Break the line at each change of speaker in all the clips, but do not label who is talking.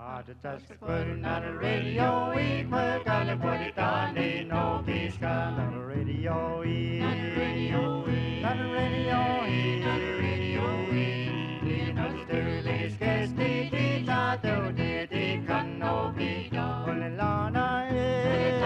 Just putting on the radio, we put on the put it on, ain't no peace gun on the radio, not the radio, not the radio, not the radio, not the dirty scarce the kids out there, they can no be done. When the lana is,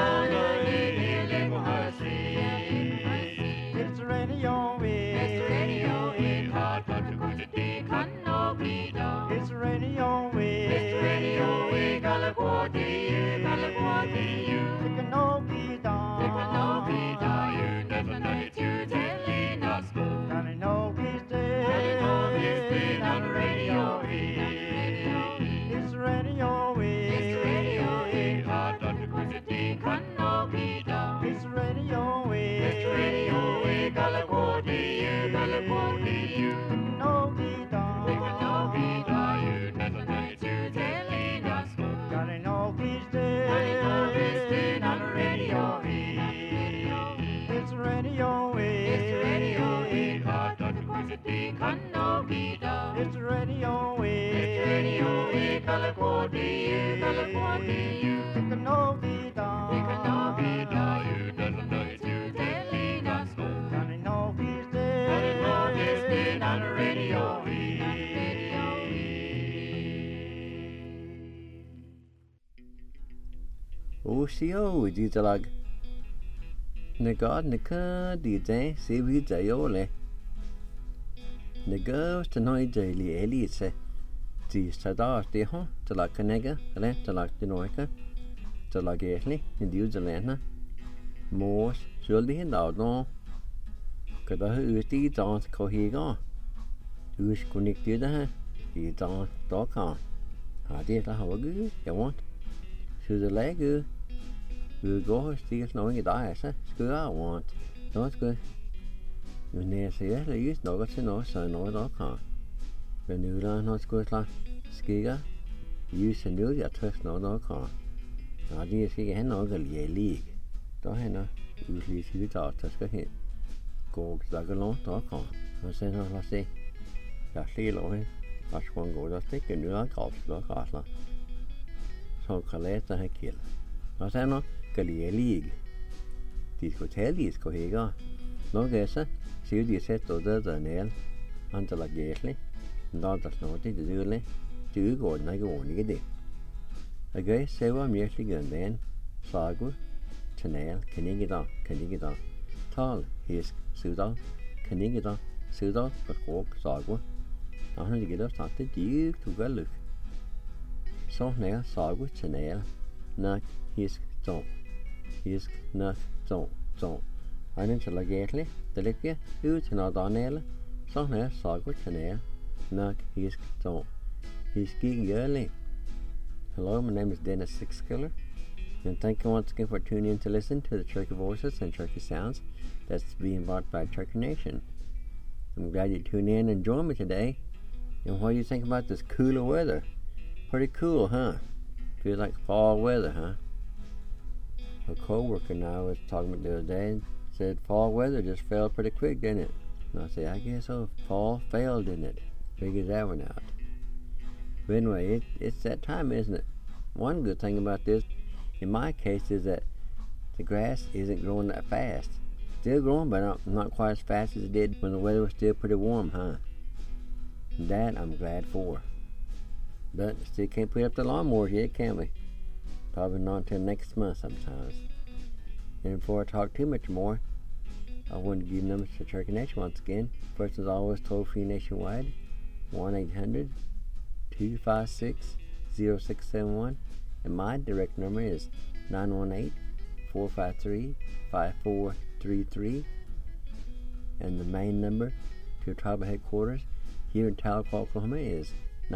it's the radio, it's the radio, hard but the good they can no be done. It's the radio, it's the radio, we got a quarter, you got a quarter, you can no be done. They can no be done, you never know it, you telling us go. Can I know he's dead? Can I know he's dead on the radio? It's the radio, it's the radio, hard but the good they can no be done. It's the radio, it's the radio, we got a quarter, you got a quarter, you can no be done. They can no be done, you never know it, you telling us go. Can I know he's dead? Can I know he's dead on the radio? It's the radio, it's the radio, hard but the good they can no be done. It's the radio, it's the radio, we got a quarter, you got a quarter, you can no be done. They can no be done, you never know it, you telling us go. Can I know he's dead? Can I know he's dead on the radio?
Oshio, Ditalag. Negad Nika, DJ, Sibi Jayole. Negos to know daily elite. The Sadar, the home, to like a nigger, to like the Noica, to like Italy, in the Uzelana. Morse, surely and out no. Could I use the dance cohiga? Who's connected to her? The dance dog on. I did how a good, you want. Should the leg good? We'll go still knowing it dies, eh? Good, I want. Not good. You near say, at least no got to know, so no dog on. When you learn not good like skiga, use a new ya trust no dog on. I did see a no league. Don't I know? Usually see the doctor hit. Go like a long dog on. I said, no, let's see. Got see low. That's one go to stick a new golf dog castle. So collect the kill. I said, no, league. These hotels go here. No guess, see the set of the nail until a gately. Not that's not it, really. Do go and I go on again. A guy say, I'm usually going then. Sagu, Chanel, can you get on? Tall, he's Sudan, can you get on? Sudan, but walk, Sagu. I'm going to get up, started you to go look. So now, Sagu, Chanel, knock, he's don't. He's knock, don't. I didn't like gately, the lick you, who's not on nail. So now, Sagu, Chanel. Knock, he's don't. He's skiing early. Hello, my name is Dennis Sixkiller, and thank you once again for tuning in to listen to the Cherokee Voices and Cherokee Sounds that's being brought by Cherokee Nation. I'm glad you tuned in and joined me today. And what do you think about this cooler weather? Pretty cool, huh? Feels like fall weather, huh? A co-worker and I was talking about the other day and said fall weather just fell pretty quick, didn't it? And I said, I guess so. Fall failed, didn't it? Figured that one out. But anyway, it's that time, isn't it? One good thing about this, in my case, is that the grass isn't growing that fast. Still growing, but not quite as fast as it did when the weather was still pretty warm, huh? And that I'm glad for. But still can't put up the lawnmowers yet, can we? Probably not until next month sometimes. And before I talk too much more, I want to give numbers to Cherokee Nation once again. First, as always, toll-free nationwide, 1-800-256-0671. And my direct number is 918-453-5433. And the main number to tribal headquarters here in Tahlequah, Oklahoma is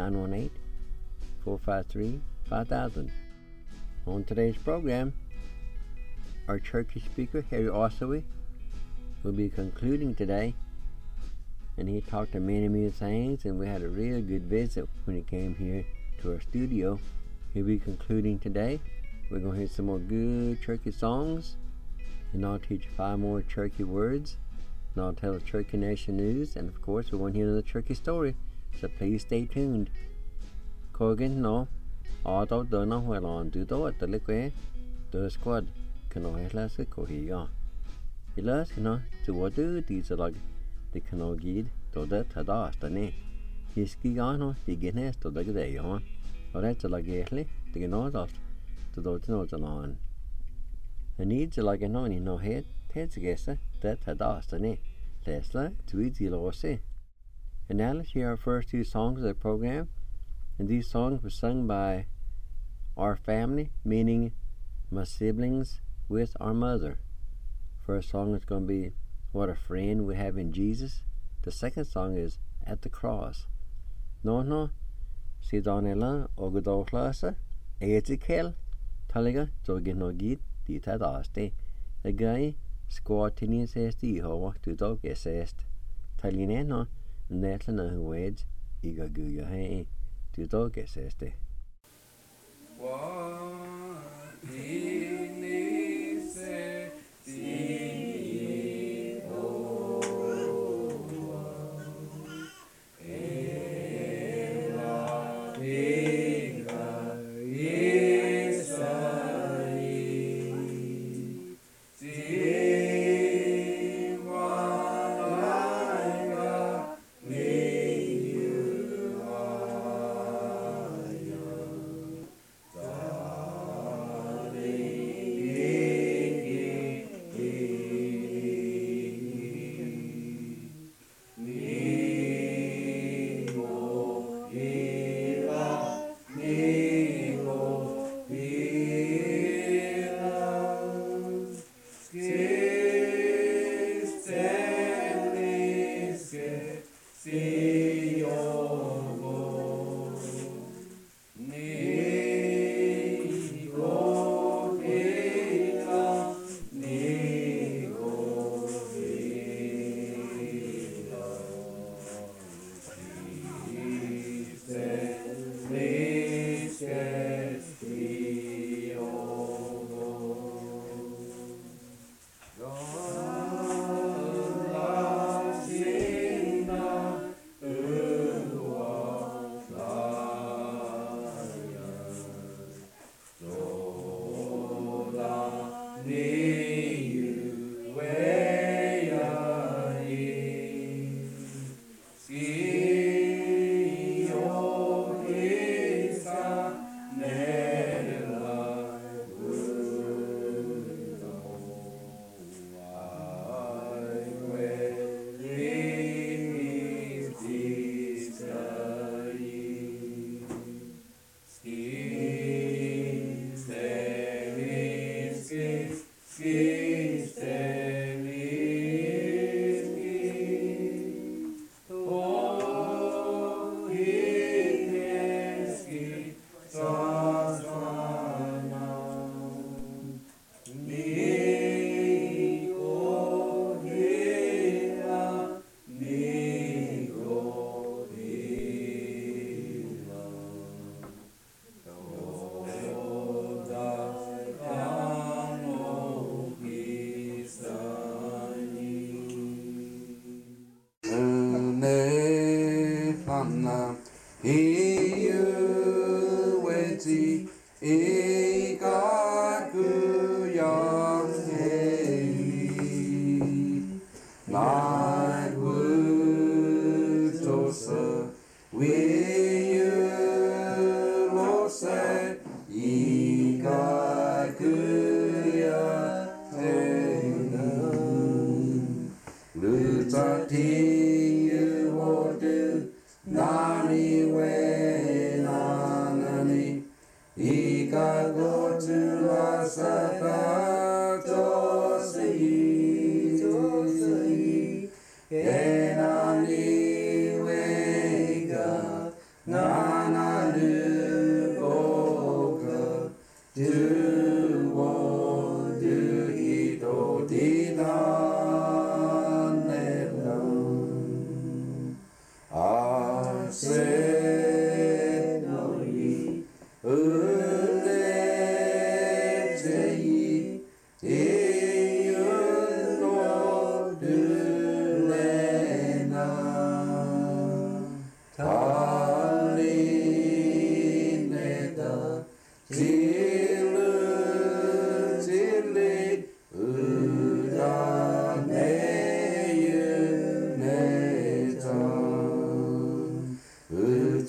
918-453-5000. On today's program, our Cherokee speaker, Harry Ossowy, will be concluding today. And he talked to many things, and we had a real good visit when he came here to our studio. He'll be concluding today. We're going to hear some more good Cherokee songs, and I'll teach 5 more Cherokee words, and I'll tell the Cherokee Nation news, and of course we're going to hear another Cherokee story, so please stay tuned. Kogan, no, Although the no well on do do at the liquid, the squad can always last a cohega. He loves, to what do these like the canoe guide to that had asked any. His gigano, the guinness to the day on, or that's like gately, the nose off to those notes along. He needs like a non no head, heads guess that had asked any. Tesla, to easy lossy. And now let's hear our first two songs of the program. And these songs were sung by our family, meaning my siblings with our mother. First song is going to be What a Friend We Have in Jesus. The second song is At the Cross. No, si Donella Ogodoklasa, Ezekiel, Taliga, Joginogit, Dita Dasti. The guy, Squatini says the Ho, to dog assessed. Talineno, Netlana Wedge, Iga Guya Hay. To dog assessed.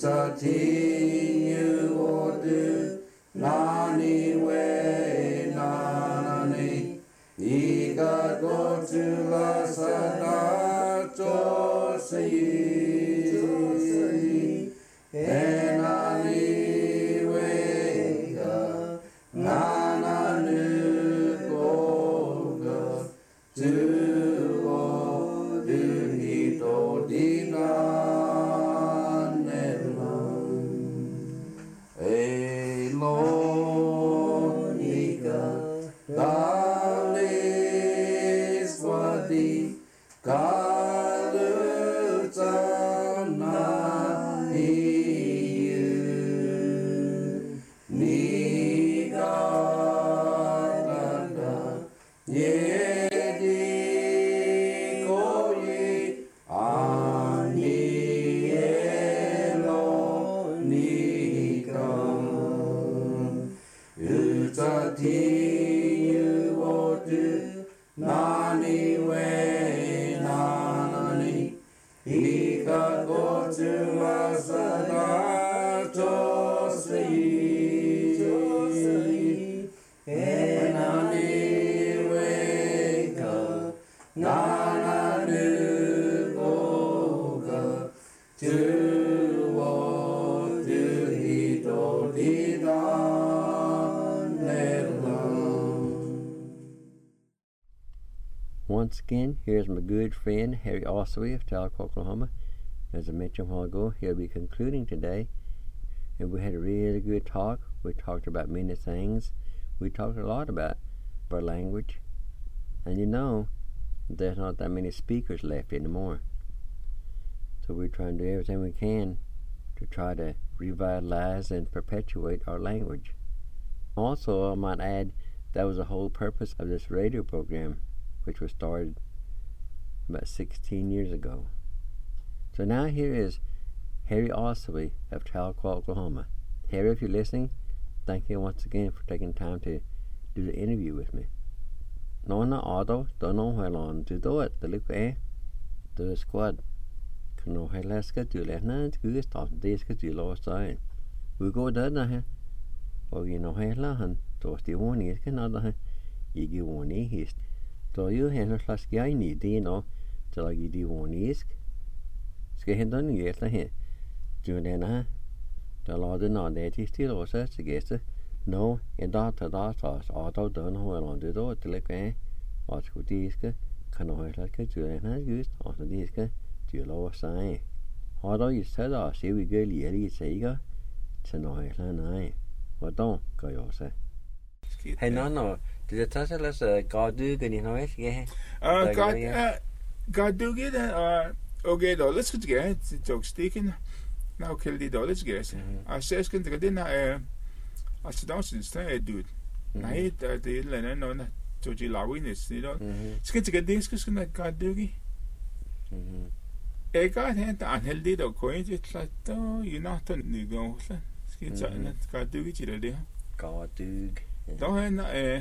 Utati Odu Nani We Nanani Iga go to la sada Josi Enani Wega Nananu Goga Duo Duhito Dina Elonika Dalis Wadi Kalutana Hiyu Nigadanda Yedi Koyi Ani Elonika Utati Odu Nani We Nanani Ika go to la sada Josi Enani Weka Nananu Goga Tuo Duhito Dina
Once again, here's my good friend Harry Ossory of Tahlequah, Oklahoma. As I mentioned a while ago, he'll be concluding today. And we had a really good talk. We talked about many things. We talked a lot about our language. And you know, there's not that many speakers left anymore. So we're trying to do everything we can to try to revitalize and perpetuate our language. Also, I might add, that was the whole purpose of this radio program, which was started about 16 years ago. So now here is Harry Ossory of Tahlequah, Oklahoma. Harry, if you're listening, thank you once again for taking time to do the interview with me. Nona auto, don't know how long to do it, the look the squad. No helaska to let not good start this to lost sign. We go down or you know helahan, toast the one is another. You give one hist. So you have a sky need, you know, till I give you one is. Scared done yet, Juliana. The Lord not that is still also suggested. No, and that auto done well on the door to look or to disc. Can I like a Juliana used on the disc to lower sign. Although you said, I see we go really say, to know I. What don't go yourself. Hey, no. Did you tell us God do good in Norway? Yeah.
God do get okay, let's get together. Joke sticking. Now kill the dollars, guess. I says, can get in I sit down since dude. Night, the Lennon on Georgie Lawiness, you know. Skits get this because God do. I got hand unhealthy or coin, it's like, oh, you're not on the go. Skits God do it, you know.
God do.
Don't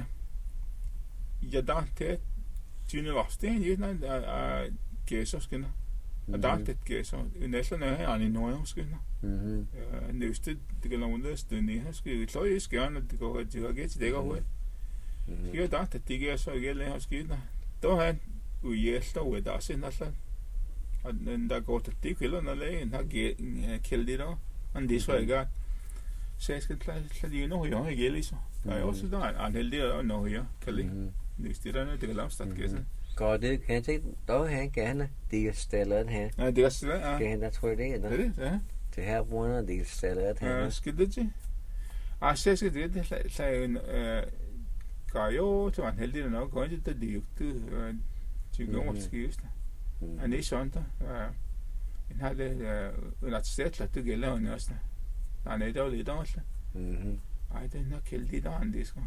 you don't take junior lost in you know case of skin adopted case of in this one on in no skin and they stood to go on this doing the husky so is gone to go to get they go away you adopted the guess so get the husky don't have we yes to with us in that and then that go to the kill on the lay and get killed it all and this way got says you know you are gelly so I also don't unhealthy or no here Kelly det styrer nu det lavstat gæsten.
God do can't take though hand can the stellar hand.
Det er stellar.
Okay, that's where it is.
Yeah.
To have one of these stellar hand.
Skidde. I says det så gør jo til man heldig nok går det det til går skifte. Og det sådan der. En har det et sted at det gælder også. Der er det lidt også. Ej, det er nok heldig der han det skal.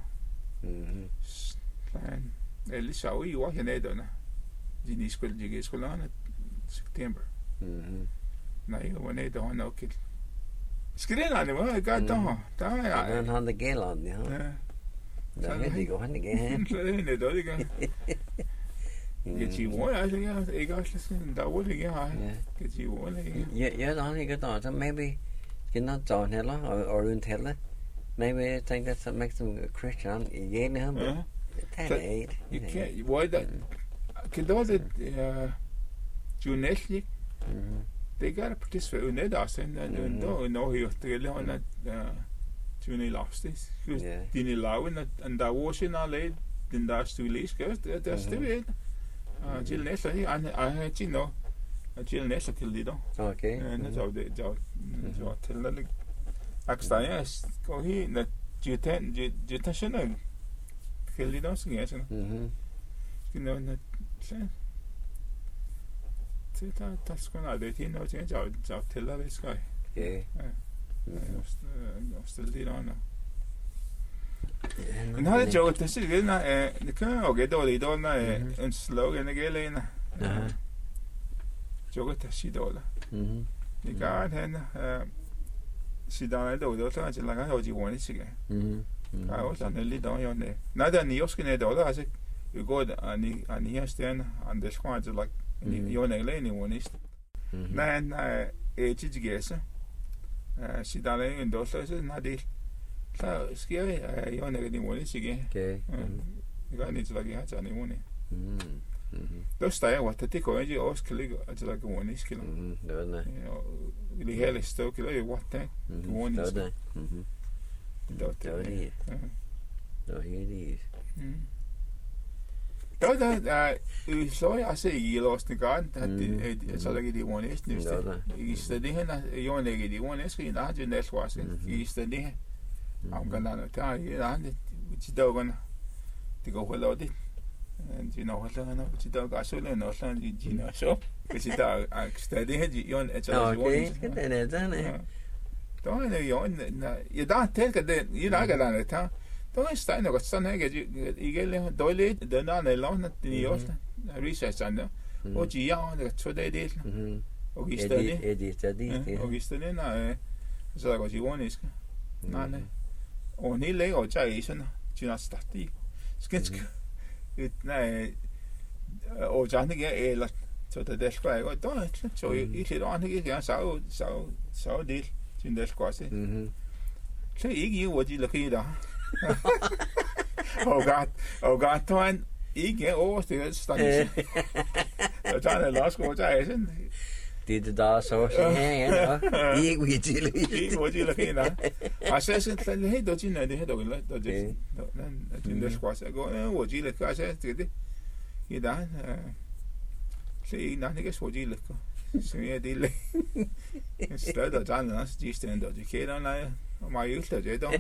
Eller så i år her nede. De skulle lade september. Nej, hvor nede der nok ikke. Skal det lade mig godt der er.
Den han der gælder ja. Der er det går han igen.
Så det er det ikke. Get you one, I think I got listen. That would again. Get you one again.
Yeah, I think I thought maybe Skinner John heller og uden heller. Maybe I think that makes them a Christian. Igen ham.
You can't. Why that? Kan du det journalistik? Det gør det på det svære net også. Når jeg det gælder han journalistisk. Dine laven and der var sin alle den der studisk. Det er det. Til næste jeg har ikke noget. Til næste til det der.
Okay.
Det så til det. Akstaya går her når Jutan sådan. Til det der sådan sådan. Skinner så det skal aldrig til noget til jeg til det skal.
Okay.
Jeg stille det der. Men har det jo det sig gælder det kan jo get dårligt der en slogan der gælder en. Jo det sig dårligt. Det kan han sidder der og der til lager jo de ordene sig. Ja, og sådan lidt der jo ne. Nej der ni også ne der altså vi går an her sterne an det skal altså like jo ne lane ordene. Men til gæse. Sidder der en der så nej det så sker jo ne de ordene sig.
Okay.
Det går ikke til at have sådan en ordene. Der står jo at det går ikke også kan ligge til at gå ordene skal.
Det var det.
Det hele står kan jo what det.
Det var det.
Det var det.
Det var helt
så jeg ser i låsne garden at det så der de ordene næsten. I stedet hen jo ikke de ordene skal ind og det næste var så i stedet om kan der er det de dagene det går holde det de når holde når de dage så når så de når så hvis der er stadig hen jo at så
okay det er det ne
der er jo jeg der tænker det I lager der der der er stadig noget sådan her I gælder dårligt den der eller det er også research der og de er det så det er det og I stadig og I stadig når så der går de ordnisk nej og ni lægger og tager I sådan de er stadig skinsk nej og jeg ikke eller så det skal jeg godt der så I lidt ordentligt jeg så det sin der skal se så ikke I hvor de lager der og godt han ikke oversteget stand og tager det losk og tager sådan
det der så ja ikke vi til
ikke hvor de lager der og så sådan det helt dårligt det helt dårligt det den der skal se gå hvor de lager så det i dag så ikke så de lager så jeg det stadig der også de steder de kender nej og mig ikke det der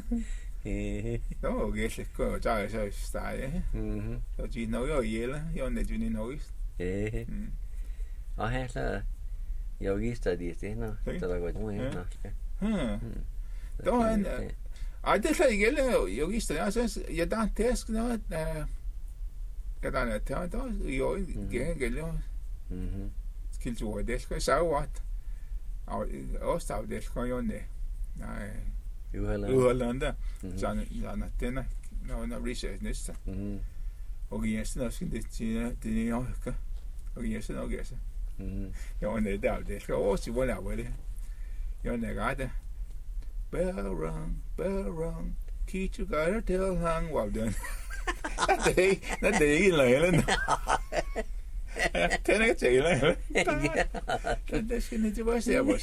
no okay så tager så stadig så de når jo ihjel jo net vi noget
og her så jeg gister de steder der går nu her
der han det så ihjel jeg gister altså jeg der tæsk noget kan der der jo gælder skiltur det skal så what og også af det skal jo ne nej Uholanda sådan den når research næste og jeg synes også det er jo og jeg synes også jo ne det skal også hvor er det jo ne gade bell rung teach you gotta tell hang well done det er ikke længere det er ikke til længere det skal ikke være så hvor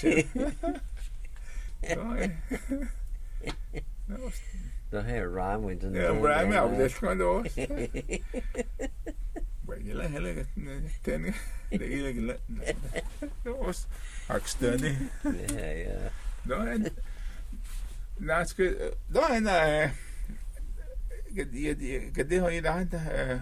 der her rhyme with the
rhyme af det skal du også hvad heller den det er ikke det også aksterne
ja
nej skal der kan det have der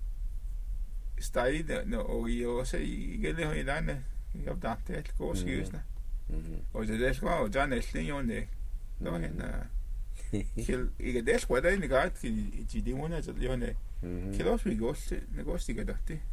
stadig og I også I kan det have der jeg har det går skysne og det skal jo der næsten jo det der ikke det skal der ikke godt de måneder så jo det kan også vi går det går stikker der det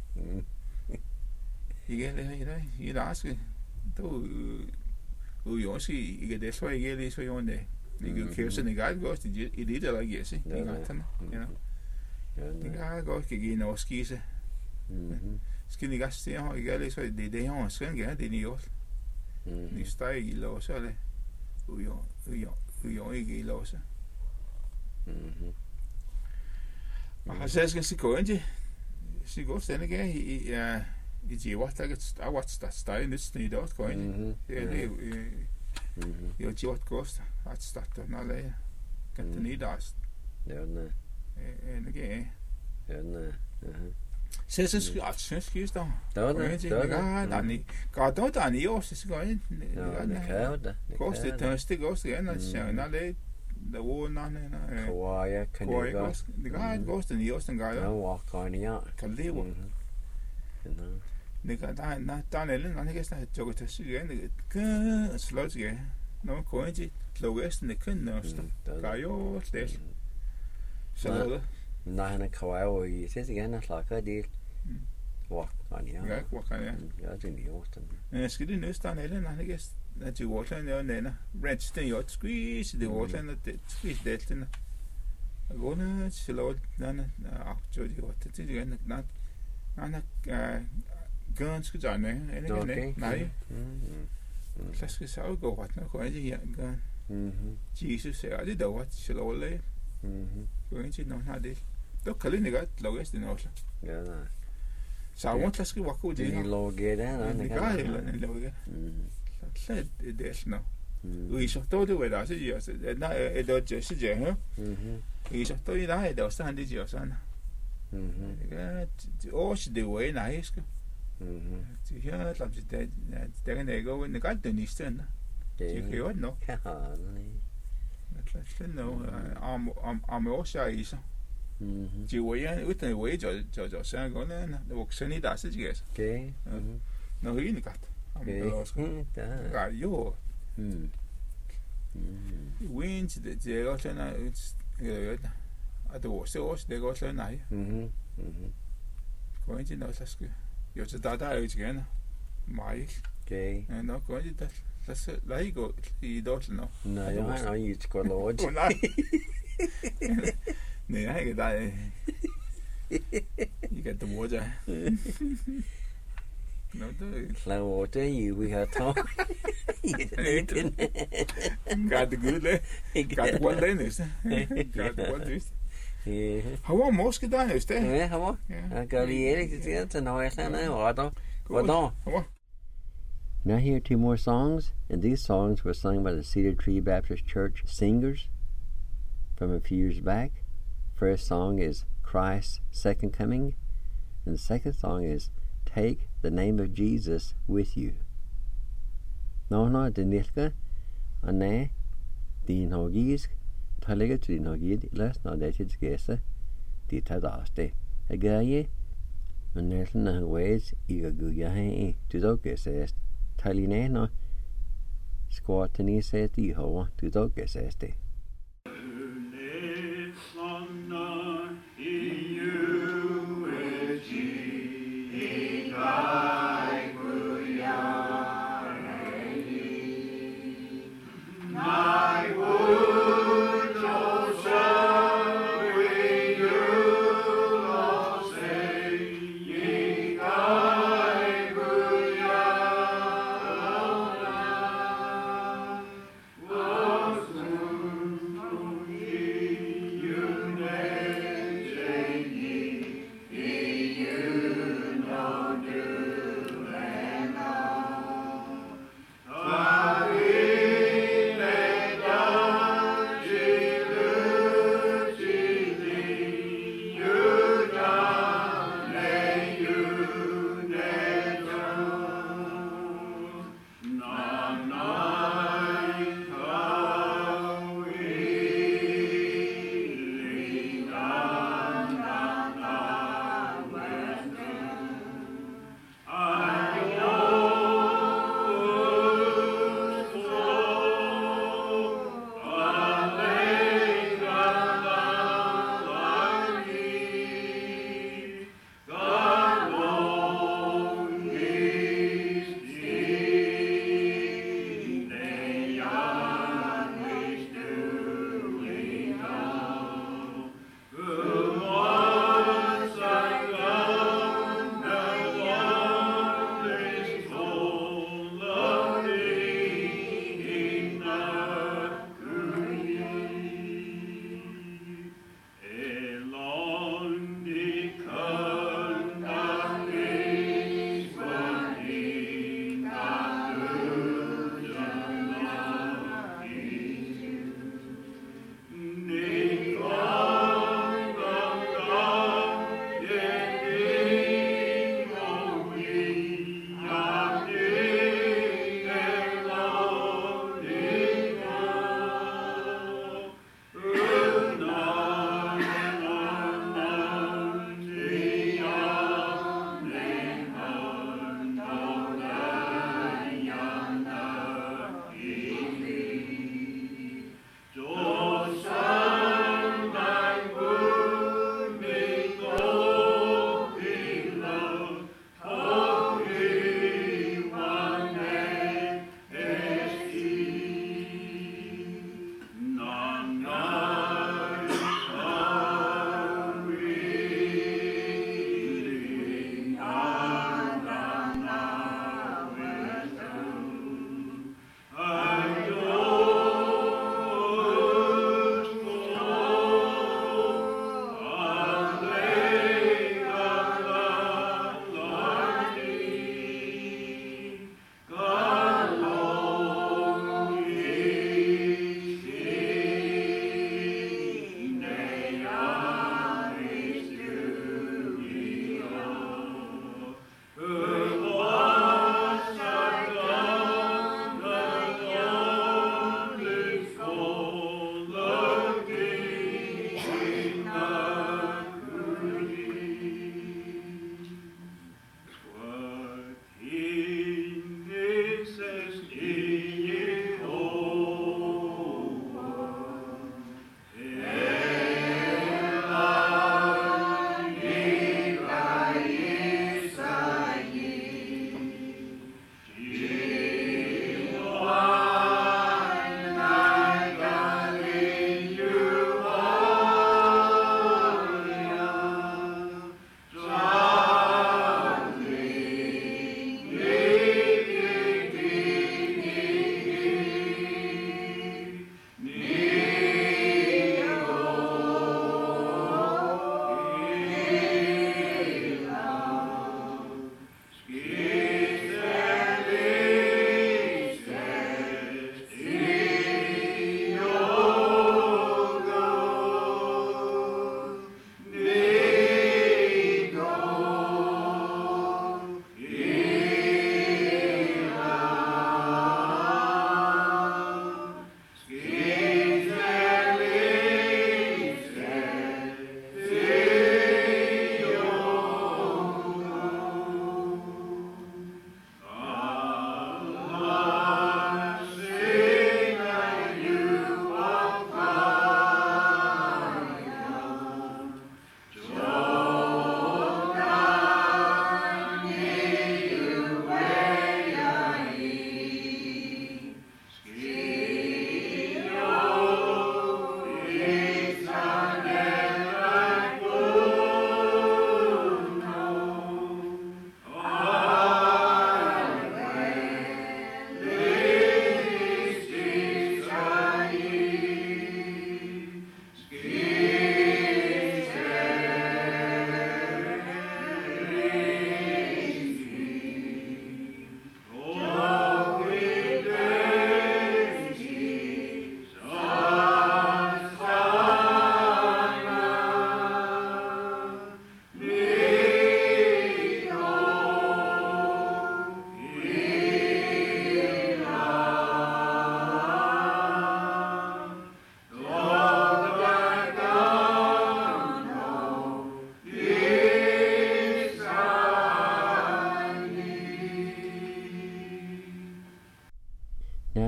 ikke det her I der skal du jo også ikke det så ikke det så jo det ikke kan så ikke godt også i det der ikke se ikke godt ja det kan godt give en overskise skal ikke se her ikke det så det her skal ikke det er jo det er stadig i lov så det uyo ikke låse.
Mhm.
Og så skal gå ind til gå stændig gav i jivat der var steg nyt snit også gå ind. Det jo jivat gost at starte når det kan det niet as.
Ja, nej.
En gav.
Ja, nej.
Så skal stå.
Der var det.
Der er ni år så går ind.
Ja, det kan jo da.
Gost det tørste gost igen at se når det der var nogen
Kawaii kan det godt.
Det kan et gost den i osten gør.
Ja, walk on ja.
Kan leve. Det kan der er en anden ikke sådan jogge til sig igen. Kan slås igen. Når går ind til logesten det kan næste. Gør jo det. Så det.
Nej, han er kawaii i det igen at slakke det. Walk on ja.
Ja, walk on ja.
Ja, det er i osten.
Men skal det næste der er en anden ikke at det Portland er en anden. Ranch den jo squeeze det Portland det squeeze det den. Og nu så lå den aktuelt det det igen nej gøren skal tage nej nej så skal så gå ret nok og det her gøren Jesus er det der så lå det går ind til nogen har det då kan det ikke logges det også
ja nej
så må der skal walk ud
det logge der
det kan heller logge så det er sådan noget så då det var der så jeg så nej det er just det ja så då i dag det også han det jo sådan ja det også det var en nice det her lader det der kan ikke gå ind det kan det ikke stand det kan jo nok
ja nej
det no am også i så det var ja uden det var jo så går det var sådan i dag så det
okay
nå det er ikke godt der jo Wins det er også sådan at det var så også det går sådan nej går ind til noget så skal jo så der er jo igen mig
okay
nå går ind der så lad gå i dårligt nå
nej jeg har nok ikke godt lov
nej nej jeg ikke der I got the water no det
laver det vi har tog
got the good day got the one day næste got the one day How var måske der næste
ja how jeg gør lige det til når jeg snakker hvad Now hear two more songs, and these songs were sung by the Cedar Tree Baptist Church singers from a few years back. First song is Christ's Second Coming, and the second song is Take the Name of Jesus with You. Nå, det nilke, og næ, din hogisk, talega til din hogid, læs når det til skæse, det tager daste. Jeg gør je, og næsten når han ways, I gør gud jeg hen, du dog gæsest. Talinæner, skårten i sæt i hår, du dog gæsest det.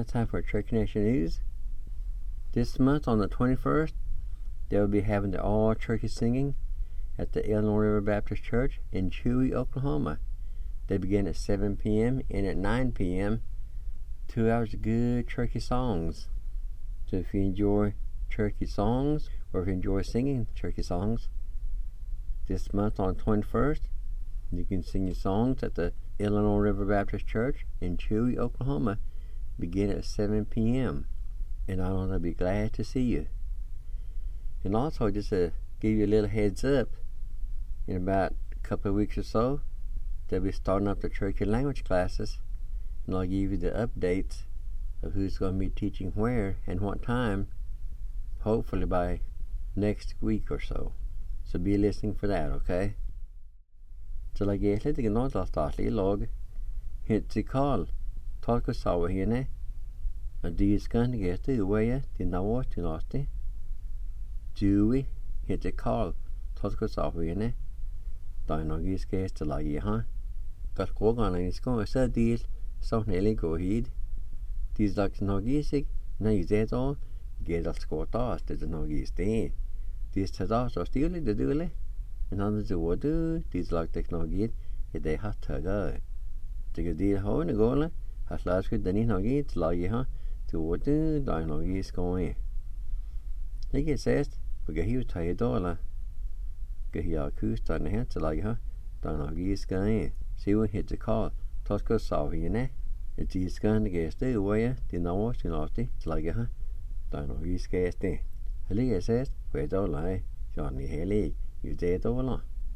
now time for Cherokee Nation News. This month on the 21st, they will be having the all Cherokee singing at the Illinois River Baptist Church in Chewy, Oklahoma. They begin at 7 p.m. and at 9 p.m. 2 hours of good Cherokee songs. So if you enjoy Cherokee songs, or if you enjoy singing Cherokee songs, this month on the 21st, you can sing your songs at the Illinois River Baptist Church in Chewy, Oklahoma, begin at 7 p.m. And I know they'll be glad to see you. And also, just to give you a little heads up, in about a couple of weeks or so, they'll be starting up the Cherokee language classes, and I'll give you the updates of who's going to be teaching where and what time, hopefully by next week or so. So be listening for that, okay? Så la jeg litt grann til statlig lag, hit til Karl, talk oss av henne, og de skal get det uveie til navå til nasti. Dewey, hit til Karl, talk oss av henne, da er noe skal til la jeg ha. Galt gågane i skoen, så del, så hele gå hit. De slags noe seg, når jeg ser da, get alt skått av, det er noe i sted. De skal da så stille det dule. En annen så var det, de slag teknologi, det har tøgget. Det er de hårene gående, har slagskutt den i noe, slag jeg har, det var det, da er noe i skoen. Det er sest, for jeg har taget dårlig. Jeg har kustene her, slag jeg har, da er noe i skoen. Siven heter Karl, ta skal sove henne. De skoene gæste uveie, de navn til nasti, slag jeg har, da er noe i skæste. Heller er sest, for jeg dårlig, Johnny Hellig. You did all.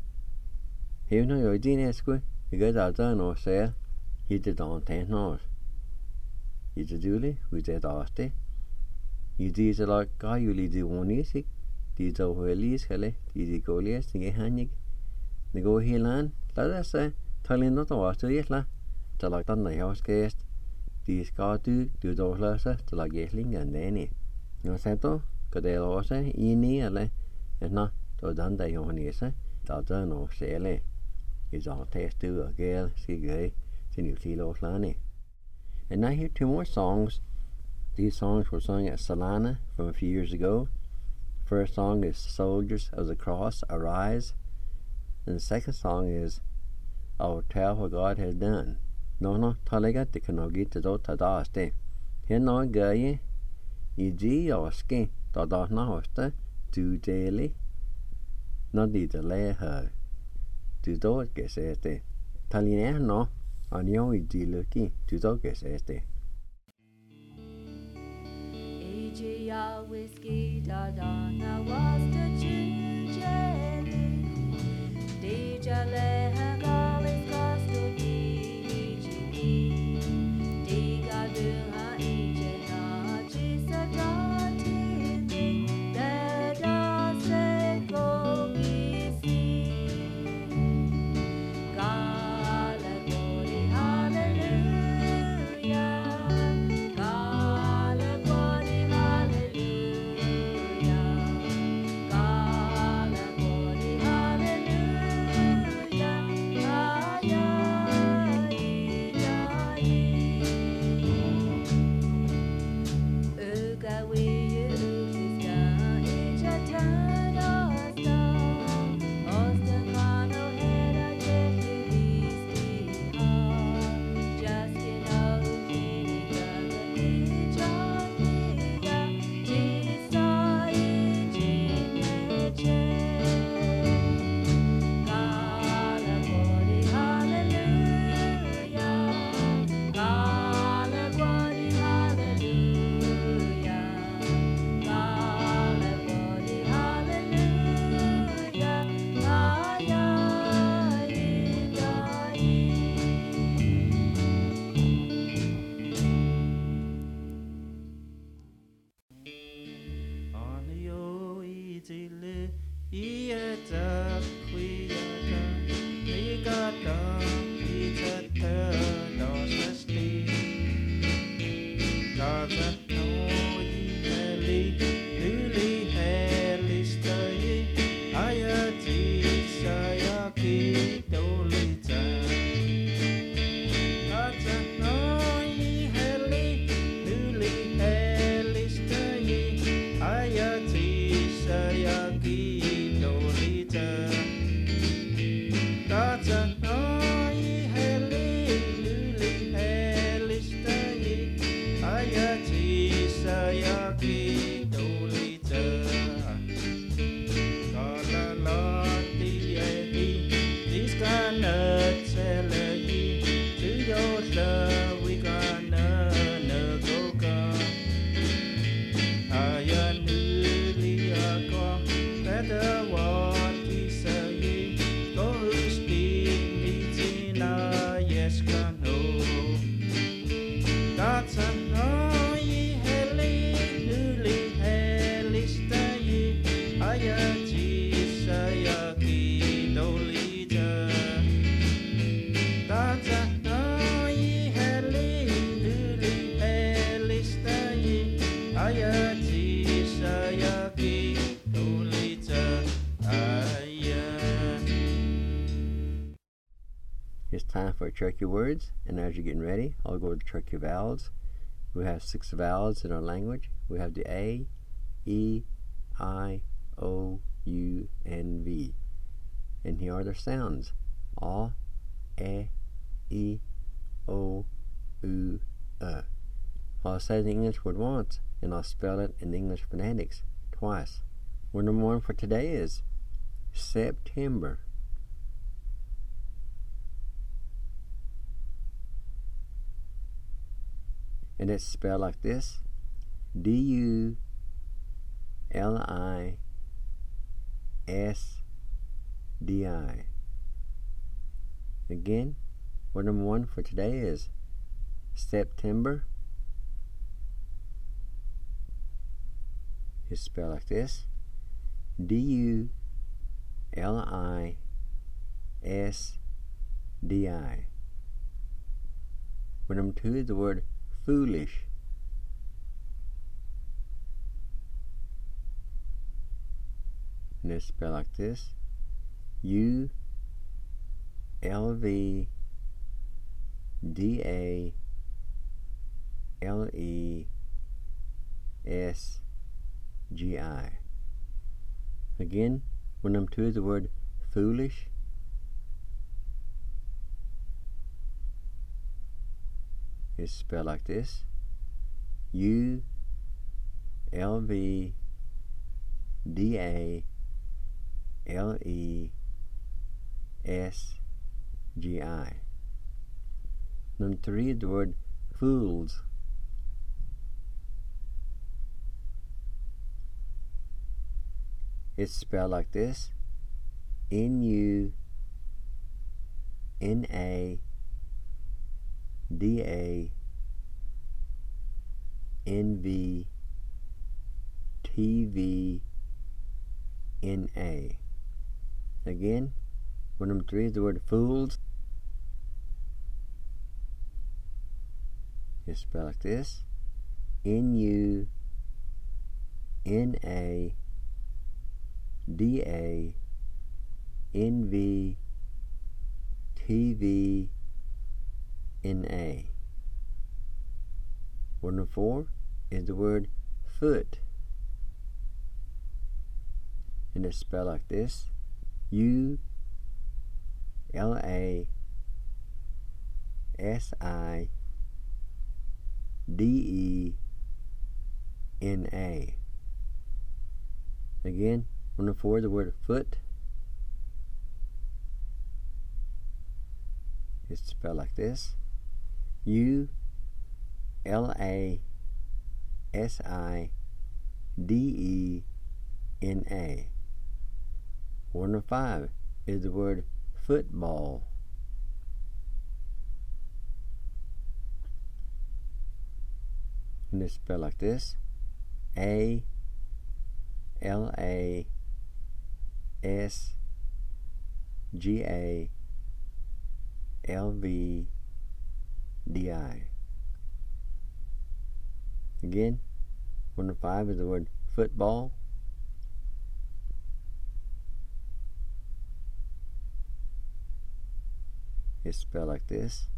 He no you didn't ask you got out there no say he did on 10 hours. You did duly, we did after. You did like guy you lead the one easy. Did over Elise Helle, did go less in a handig. The go here land, let us say, telling not the water yet la. To like on the house guest. These got do those lesser to like getting and any. You said though, could they also in nearly and not. Så den der Johannes, der er noget særligt. I så testet og gæld, skal gøre til New Zealand. And I hear two more songs. These songs were sung at Salana from a few years ago. First song is Soldiers of the Cross, Arise. And the second song is I'll Tell What God Has Done. No, talega det kan nok ikke da ta daste. Her noget gør jeg. I de årske, da nærmeste, du daily. Not the delay her. Du dog guess este. Talina no. On your lucky. Du dog guess este.
AGR whiskey da na was the ginger. DJ Lehangal is cost to DGD. Diga do ha AJ na Jisa
kỳ đủ lý chờ có là lo đi ai đi this kind of salary to your love we gonna go go I knew the go better what we say go speak me tina yes can no that's a no ye heli newly heli stay ayaji sayaki dolija that's a no ye heli newly heli stay ayaji sayaki dolija
It's time for Cherokee words, and as you're getting ready, I'll go with Cherokee vowels. We have 6 vowels in our language. We have the A, E, I, O, U, and V. And here are their sounds. A, E, O, U, I'll say the English word once, and I'll spell it in English phonetics twice. Word number 1 for today is September. And it's spelled like this: D-U-L-I-S-D-I. Again, word number 1 for today is September. It's spelled like this: D-U-L-I-S-D-I. Word number 2 is the word foolish. And it's spelled like this: U-L-V-D-A-L-E-S-G-I. Again, word number 2 is the word foolish. It's spelled like this: U-L-V-D-A-L-E-S-G-I. Number 3 is the word fools. It's spelled like this: N-U-N-A-D-A-N-V-T-V-N-A. Again, word number 3 is the word fools. It's spelled like this: N-U-N-A-D-A-N-V-T-V-N-A. Word number 4 is the word foot. And it's spelled like this: U-L-A-S-I-D-E-N-A. Again, word number 4 is the word foot. It's spelled like this: U-L-A-S-I-D-E-N-A. Word number 5 is the word football. And it's spelled like this: A-L-A-S-G-A-L-V-D-I. Again, word number 5 is the word football. It's spelled like this: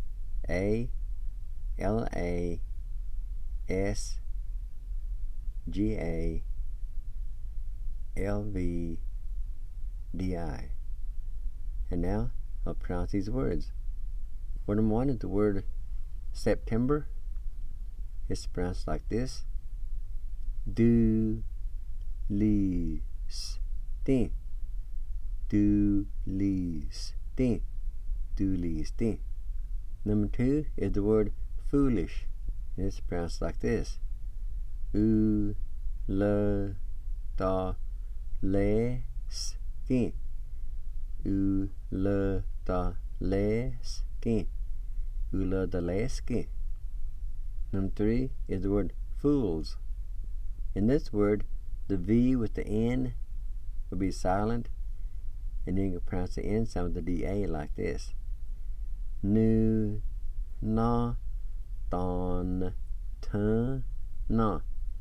A-L-A-S-G-A-L-V-D-I. And now I'll pronounce these words. Word number 1 is the word September. It's pronounced like this: Do, lease, din. Do, lease, din. Do, lease, din. Number 2 is the word foolish. It's pronounced like this. U, le, da, le, skin. U, le, da, le, skin. U, le, da, le, skin. Number 3 is the word fools. In this word, the V with the N will be silent, and then you can pronounce the N sound with the DA like this. Nu, na, don, tun, na.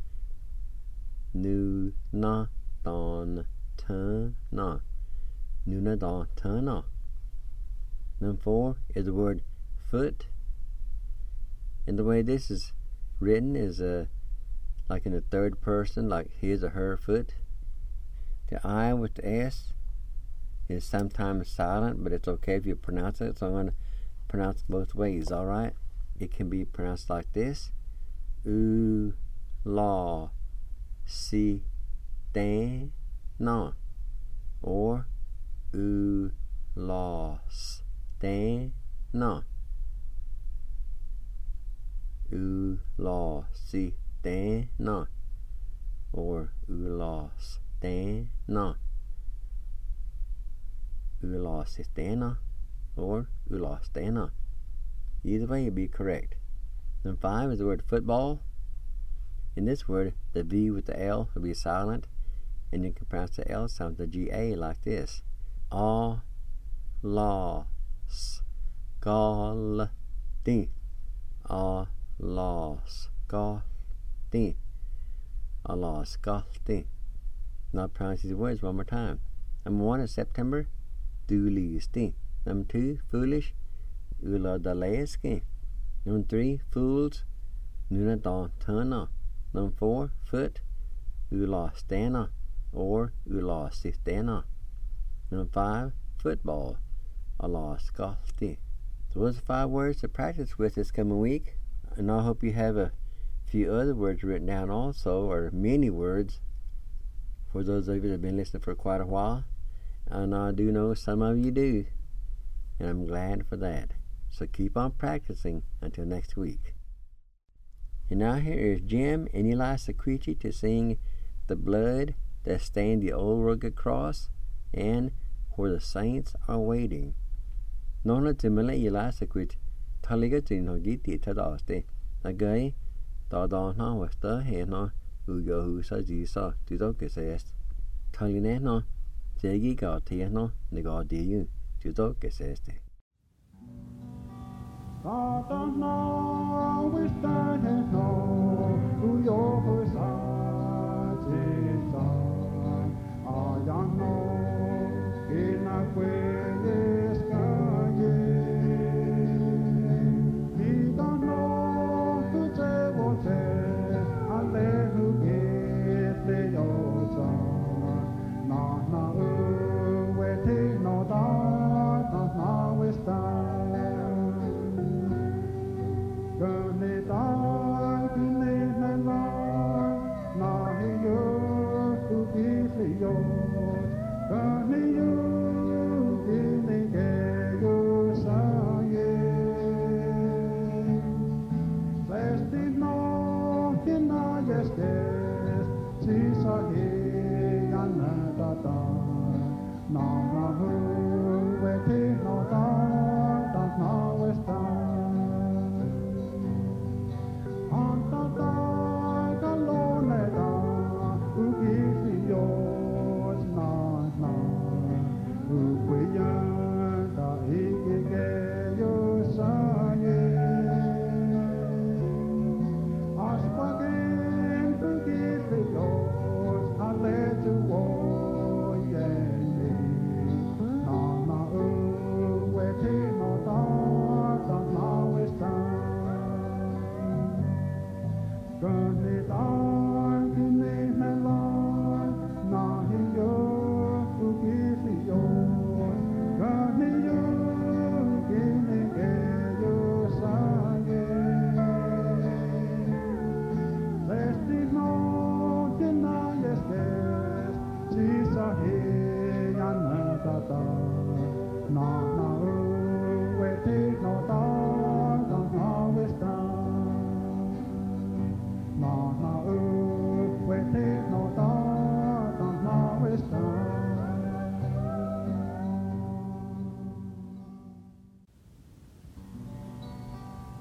Nu, na, don, tun, na. Nu, na, don, tun, na. Number 4 is the word foot. And the way this is written is like in the third person, like his or her foot. The I with the S is sometimes silent, but it's okay if you pronounce it. So I'm going to pronounce both ways, alright? It can be pronounced like this. U, la, si, dan, na. Or U, la, dan, na. U, la, si, dan, na. Or U, la, dan, na. U, la, si, dan, na. Or U, la, dan, na. Either way you'll be correct. Number 5 is the word football. In this word, the V with the L will be silent, and you can pronounce the L sound with the GA like this. A, la, skal, din. A, la, skal, din. A, la, skal, din. Now pronounce these words one more time. Number 1 is September. Du, li, din. Number 2, foolish. Ula, da, le, skin. Number 3, fools. Nuna, da, tuna. Number 4, foot. Ula, stana. Or Ula, sistana. Number 5, football. Allah, skalti. So those are 5 words to practice with this coming week. And I hope you have a few other words written down also, or many words, for those of you that have been listening for quite a while. And I do know some of you do, and I'm glad for that. So keep on practicing until next week. And now here is Jim and Eli Secrechi to sing The Blood That Stained the Old Rugged Cross and Where the Saints Are Waiting. Nona Timala Eli Secret Taliga Tino Giti Tadaste. Agay Tadana was the Hena Ugo who sa Jisa to Dokesest. Talineno Jagi got Tiano Negadiu to Dokeseste.
Satana we stand and know who your side is on. I know in a way is he don't know who they will tell and they who get the son. Na waiting no doubt, na we stand. He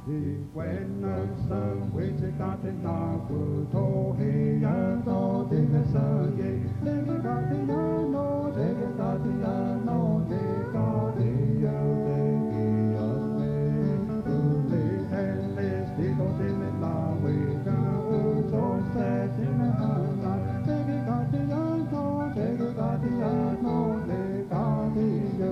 When the sun which got in our good, oh, he and all the sun, they got the no, they got the no, they got the and this people in the law, we got so sad in the house, they got the no, they got the no, they got the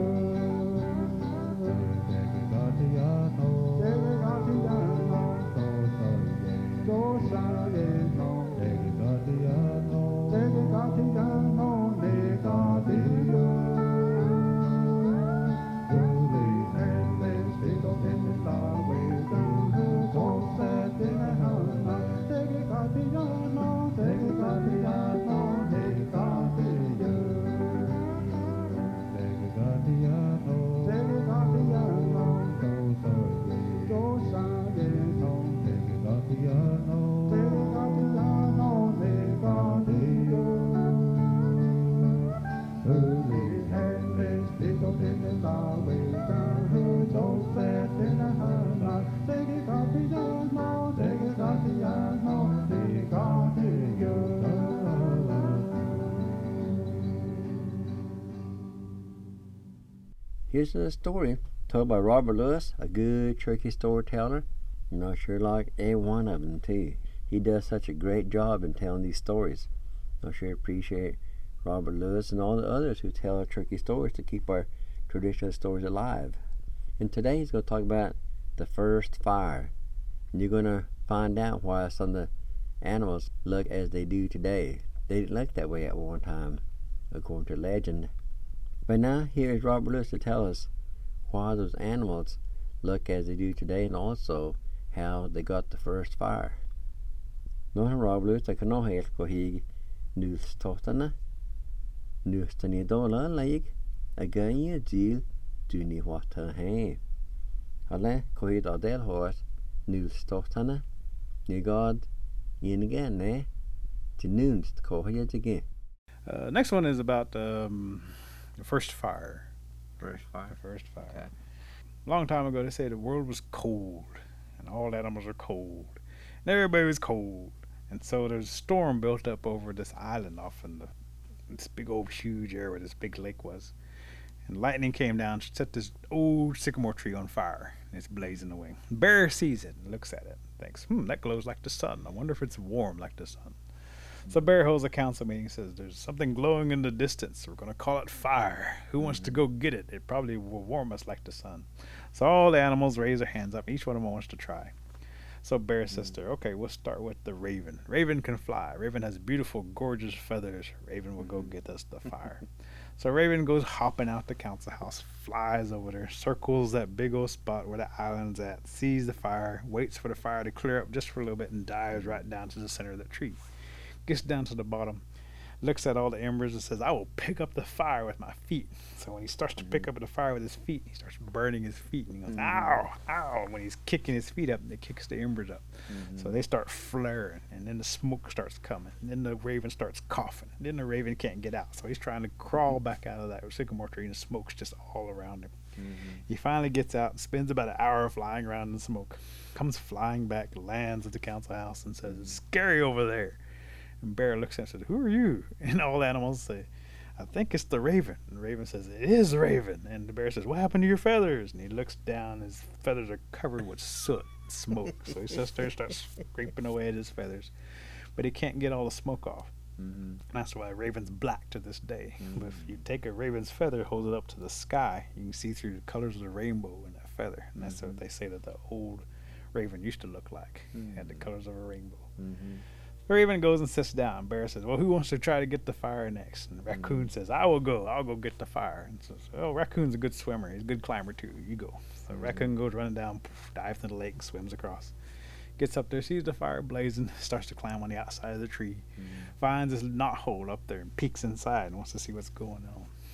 Here's a story told by Robert Lewis, a good Cherokee storyteller. And I sure like every one of them, too. He does such a great job in telling these stories. I sure appreciate Robert Lewis and all the others who tell Cherokee stories to keep our traditional stories alive. And today he's going to talk about the first fire. And you're going to find out why some of the animals look as they do today. They didn't look that way at one time, according to legend. But now here is Robert Lewis to tell us why those animals look as they do today and also how they got the first fire. Nohan Robert Lewis a canohel ko hig news tostana news tani dola laig a ganya deal duni wata hay. Hala ko hid adel horse news tostana ni god yin again ne to news ko hid again.
Next one is about the first fire.
First fire.
Okay. A long time ago, they say the world was cold, and all animals are cold, and everybody was cold. And so there's a storm built up over this island off in this big old huge area where this big lake was. And lightning came down, set this old sycamore tree on fire, and it's blazing away. Bear sees it and looks at it and thinks, that glows like the sun. I wonder if it's warm like the sun. So Bear holds a council meeting and says, there's something glowing in the distance. We're going to call it fire. Who wants to go get it? It probably will warm us like the sun. So all the animals raise their hands up. Each one of them wants to try. So Bear says to her, okay, we'll start with the raven. Raven can fly. Raven has beautiful, gorgeous feathers. Raven will go get us the fire. So Raven goes hopping out the council house, flies over there, circles that big old spot where the island's at, sees the fire, waits for the fire to clear up just for a little bit, and dives right down to the center of the tree. Gets down to the bottom, looks at all the embers and says, I will pick up the fire with my feet. So when he starts to pick up the fire with his feet, he starts burning his feet. And he goes, ow, ow. When he's kicking his feet up, it kicks the embers up. So they start flaring, and then the smoke starts coming. And then the raven starts coughing. And then the raven can't get out. So he's trying to crawl back out of that sycamore tree, and the smoke's just all around him. He finally gets out, spends about an hour flying around in the smoke, comes flying back, lands at the council house, and says, it's scary over there. And Bear looks at it and says, who are you? And all the animals say, I think it's the raven. And the raven says, it is the raven. And the bear says, what happened to your feathers? And he looks down, his feathers are covered with soot, smoke. So he sits there and starts scraping away at his feathers. But he can't get all the smoke off. And that's why raven's black to this day. But if you take a raven's feather, hold it up to the sky, you can see through the colors of the rainbow in that feather. And that's what they say that the old raven used to look like. It had the colors of a rainbow. The raven goes and sits down. Bear says, well, who wants to try to get the fire next? And the raccoon says, I will go. I'll go get the fire. And says, oh, raccoon's a good swimmer. He's a good climber, too. You go. So raccoon goes running down, dives into the lake, swims across. Gets up there, sees the fire blazing, starts to climb on the outside of the tree. Finds this knot hole up there and peeks inside and wants to see what's going on.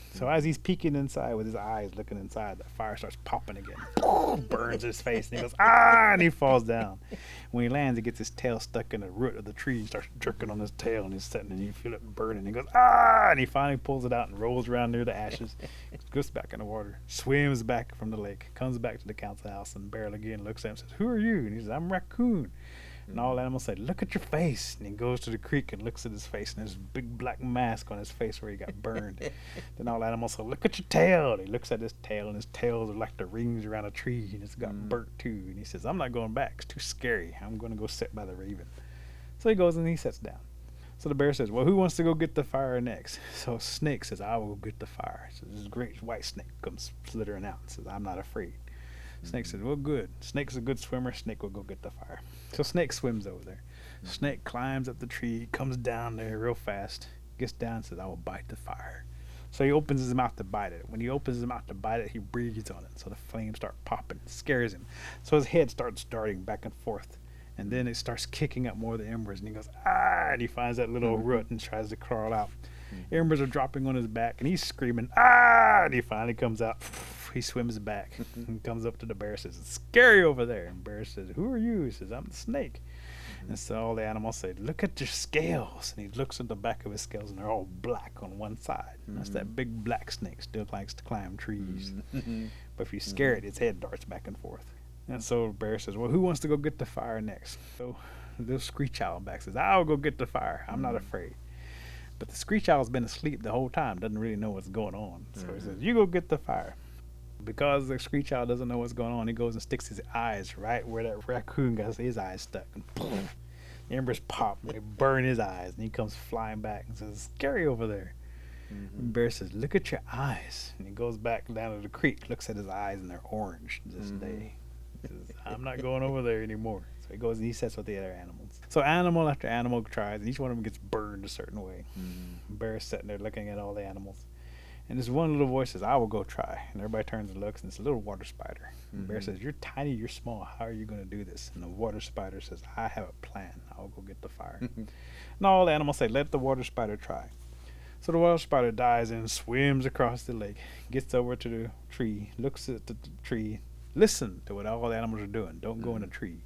So as he's peeking inside with his eyes looking inside, the fire starts popping again. Burns his face, and he goes, ah, and he falls down. When he lands, he gets his tail stuck in the root of the tree. He starts jerking on his tail, and he's sitting, and you feel it burning. He goes, ah, and he finally pulls it out and rolls around near the ashes, goes back in the water, swims back from the lake, comes back to the council house, and Bear again looks at him and says, who are you? And he says, I'm Raccoon. And all animals say, look at your face. And he goes to the creek and looks at his face, and there's a big black mask on his face where he got burned. Then all animals say, look at your tail. And he looks at his tail, and his tails are like the rings around a tree, and it's got burnt too. And he says, I'm not going back. It's too scary. I'm going to go sit by the raven. So he goes and he sits down. So the bear says, well, who wants to go get the fire next? So Snake says, I will get the fire. So this great white snake comes slithering out and says, I'm not afraid. Snake says, well, good. Snake's a good swimmer. Snake will go get the fire. So Snake swims over there. Snake climbs up the tree, comes down there real fast, gets down and says, I will bite the fire. So he opens his mouth to bite it. When he opens his mouth to bite it, he breathes on it. So the flames start popping. It scares him. So his head starts darting back and forth. And then it starts kicking up more of the embers. And he goes, ah, and he finds that little root and tries to crawl out. Embers are dropping on his back, and he's screaming, ah, and he finally comes out. He swims back and comes up to the bear and says, it's scary over there. And Bear says, who are you? He says, I'm the snake. And so all the animals say, look at your scales. And he looks at the back of his scales, and they're all black on one side. And that's that big black snake, still likes to climb trees. But if you scare it, its head darts back and forth. And so Bear says, well, who wants to go get the fire next? So the Screech Owl back says, I'll go get the fire. I'm not afraid. But the Screech Owl's been asleep the whole time, doesn't really know what's going on. So he says, you go get the fire. Because the Screech Owl doesn't know what's going on, he goes and sticks his eyes right where that raccoon got his eyes stuck. And boom, the embers pop and they burn his eyes. And he comes flying back and says, it's scary over there. And Bear says, look at your eyes. And he goes back down to the creek, looks at his eyes, and they're orange this day. He says, I'm not going over there anymore. So he goes and he sits with the other animals. So animal after animal tries, and each one of them gets burned a certain way. Bear's sitting there looking at all the animals. And this one little voice says, I will go try. And everybody turns and looks, and it's a little water spider. And Bear says, you're tiny, you're small. How are you going to do this? And the water spider says, I have a plan. I'll go get the fire. And all the animals say, let the water spider try. So the water spider dives and swims across the lake, gets over to the tree, looks at the tree, listen to what all the animals are doing. Don't go in the tree.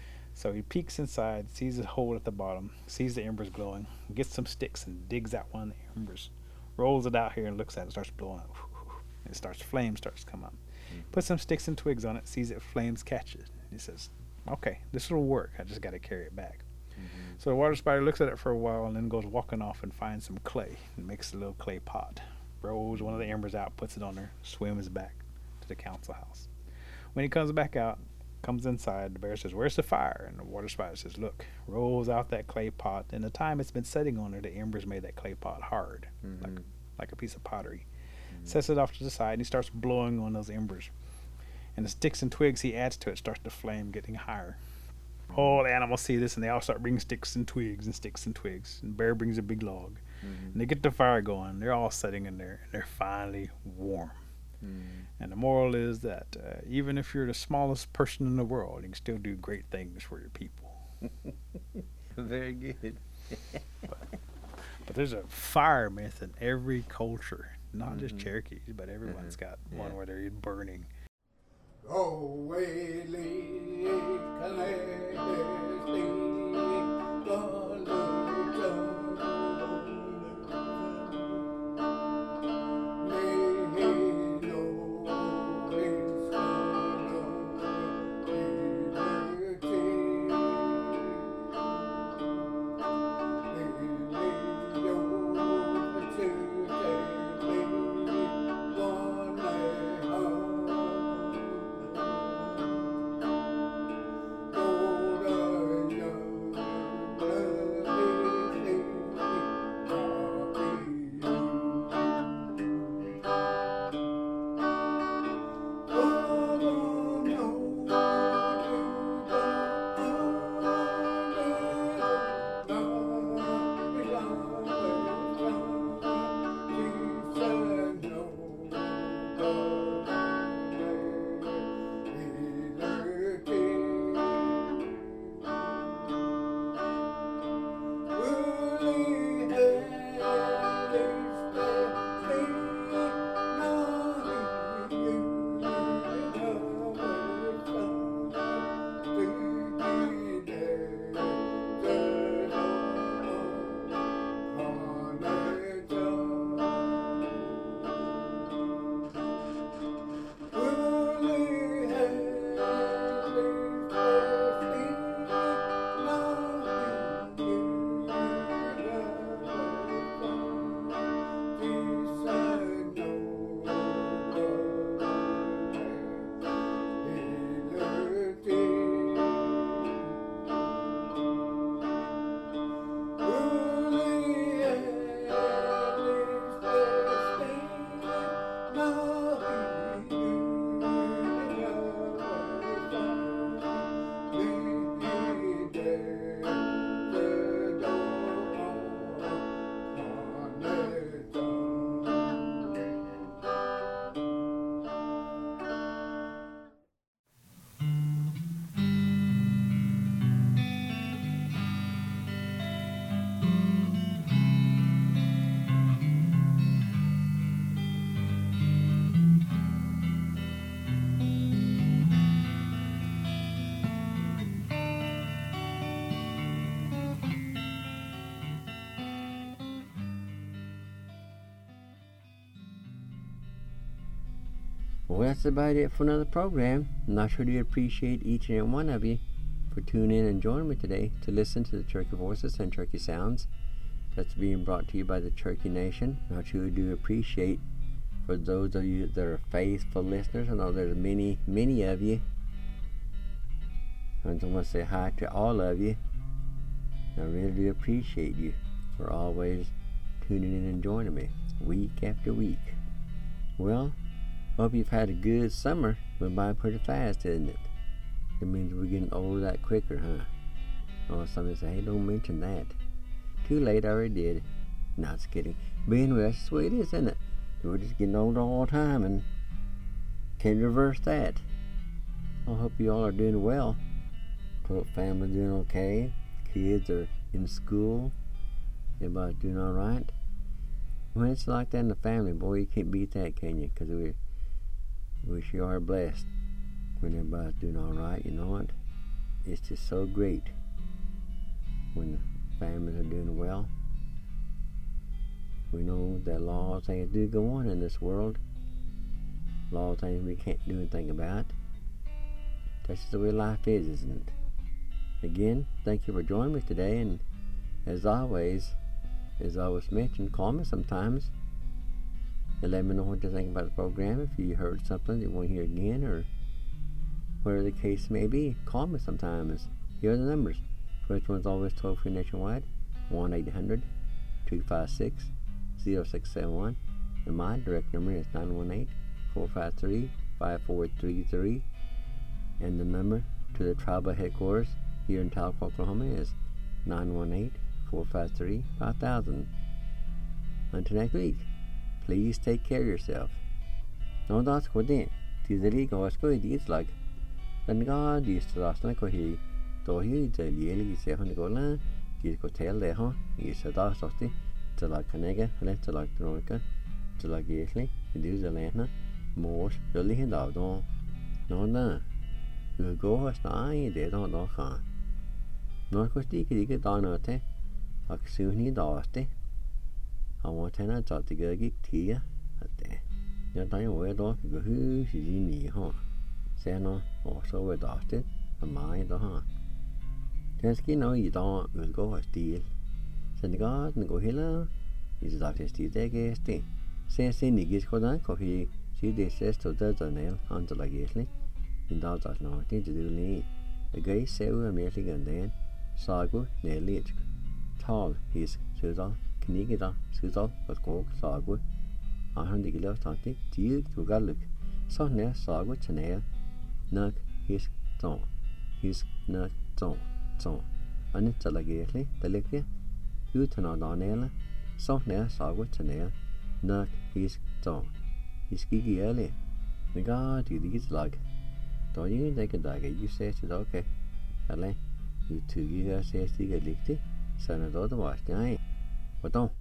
So he peeks inside, sees a hole at the bottom, sees the embers glowing, gets some sticks and digs out one of the embers, rolls it out here and looks at it, starts blowing up. It starts, flames starts to come up. Puts some sticks and twigs on it, sees it, flames catch it. He says, okay, this will work. I just got to carry it back. So the water spider looks at it for a while and then goes walking off and finds some clay and makes a little clay pot. Rolls one of the embers out, puts it on there, swims back to the council house. When he comes back out, comes inside, the bear says, where's the fire? And the water spider says, look, rolls out that clay pot. And the time it's been sitting on there, the embers made that clay pot hard, like a piece of pottery. Sets it off to the side, and he starts blowing on those embers. And the sticks and twigs he adds to it starts to flame, getting higher. All the animals see this, and they all start bringing sticks and twigs and sticks and twigs. And Bear brings a big log. And they get the fire going. They're all sitting in there, and they're finally warm. And the moral is that even if you're the smallest person in the world, you can still do great things for your people.
Very good.
But there's a fire myth in every culture, not just Cherokees, but everyone's got one where they're burning.
Go away, leave,
Well, that's about it for another program. And I sure do appreciate each and every one of you for tuning in and joining me today to listen to the Cherokee Voices and Cherokee Sounds that's being brought to you by the Cherokee Nation. I sure do appreciate for those of you that are faithful listeners. I know there's many of you. I just want to say hi to all of you. I really do appreciate you for always tuning in and joining me week after week. Well, hope you've had a good summer. Went by pretty fast, isn't it? That means we're getting older that quicker, huh? Oh, somebody say, hey, don't mention that. Too late, I already did. No, just kidding. But anyway, that's just the way it is, isn't it? We're just getting older all the time and can't reverse that. I hope you all are doing well. Hope family's doing okay. Kids are in school. Everybody's doing all right. When it's like that in the family, boy, you can't beat that, can you? Because we sure are blessed when everybody's doing all right. You know what? It's just so great when the families are doing well. We know that a lot of things do go on in this world. A lot of things we can't do anything about. That's just the way life is, isn't it? Again, thank you for joining me today, and as always mentioned, call me sometimes and let me know what you think about the program. If you heard something you want to hear again, or whatever the case may be, call me sometimes. Here are the numbers. First one's always toll-free nationwide, 1-800-256-0671, and my direct number is 918-453-5433, and the number to the tribal headquarters here in Tahlequah, Oklahoma is 918-453-5000. Until next week, please take care of yourself. No, that's good then. Tizeri goes good, it's like, and God used to last night, he told you the yearly 7 gola, you could tell there, huh? You said that's it. To like Canega, let's like Troika, to like Yesley, you do the Lana, more, really hand out on. No, you go as I did on the car. Not because you could don it, like soon he lost it. I want to know that the girl get tea at there. You're dying away, dog, go who she's in me, huh? Say no, also we lost it, a mind, huh? Just you know, you don't will go a steal. Send the God and go hello. Is it like a steal there, guess? Say, Niggas go down, coffee. See, they says to the nail until like yesterday. In that, that's nothing to do. Need a gay several American then. Sagu, nearly tall, his Sudan, Knigida, Sudan, but coke, Sagu. 100 kilos, tanti, tea to Gallic. So near Sagu, Chanel, Nug, his tongue, his nut tongue. And it's a legately, the liquor, you turn on Donella, so near Sagu, Chanel, Nug, his tongue, his giggy early. The God, you these like. Don't you take a dagger, you say it's okay. Allez. You two years says you get licked, so I don't watch the eye. But don't.